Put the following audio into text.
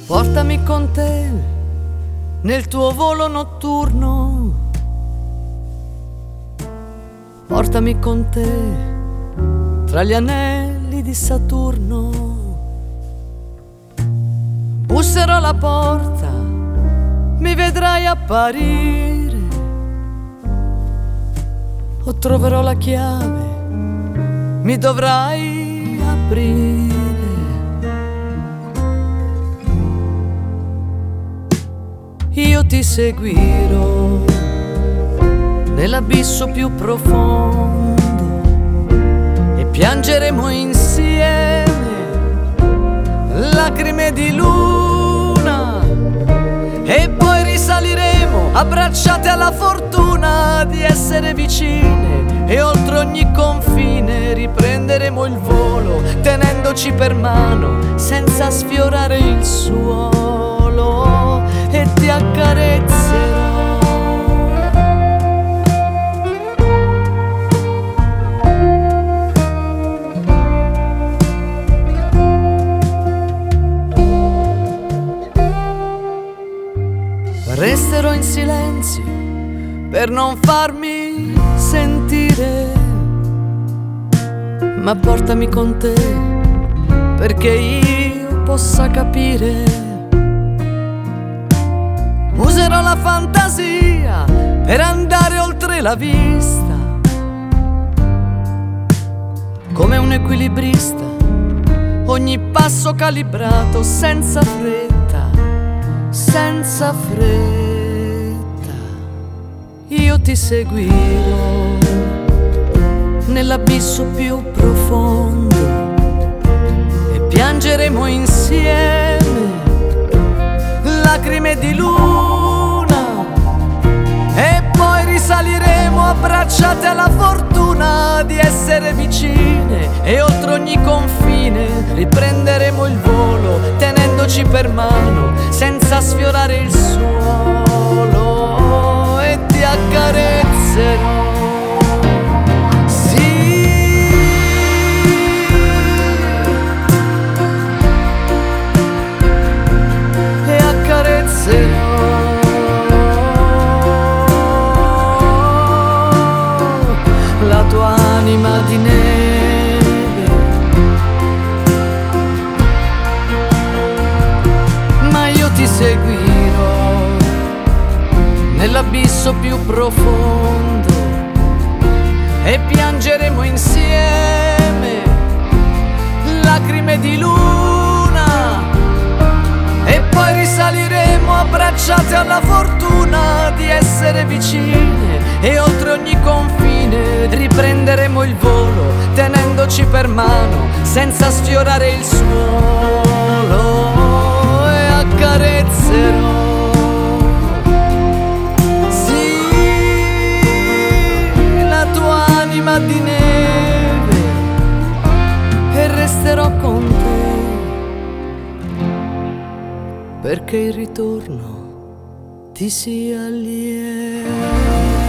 Portami con te nel tuo volo notturno, portami con te tra gli anelli di Saturno. Busserò alla porta, mi vedrai apparire, o troverò la chiave, mi dovrai aprire. Io ti seguirò nell'abisso più profondo e piangeremo insieme lacrime di luna, e poi risaliremo abbracciate alla fortuna di essere vicine, e oltre ogni confine riprenderemo il volo tenendoci per mano senza sfiorare il suolo, e ti accarezzerò. Resterò in silenzio per non farmi sentire, ma portami con te perché io possa capire. Userò la fantasia per andare oltre la vista, come un equilibrista, ogni passo calibrato senza fretta, senza fretta. Io ti seguirò nell'abisso più profondo e piangeremo insieme lacrime di luna, e poi risaliremo abbracciate alla fortuna di essere vicine, e oltre ogni confine riprenderemo il volo tenendoci per mano senza sfiorare il suolo, e ti accarezzerò. La tua anima di neve, ma io ti seguirò nell'abisso più profondo e piangeremo insieme lacrime di luna, e poi risaliremo abbracciate alla fortuna di essere vicine, e oltre ogni confine riprenderemo il volo tenendoci per mano senza sfiorare il suolo, e accarezzerò. Sì, la tua anima di neve, e resterò con te perché il ritorno ti sia lieto.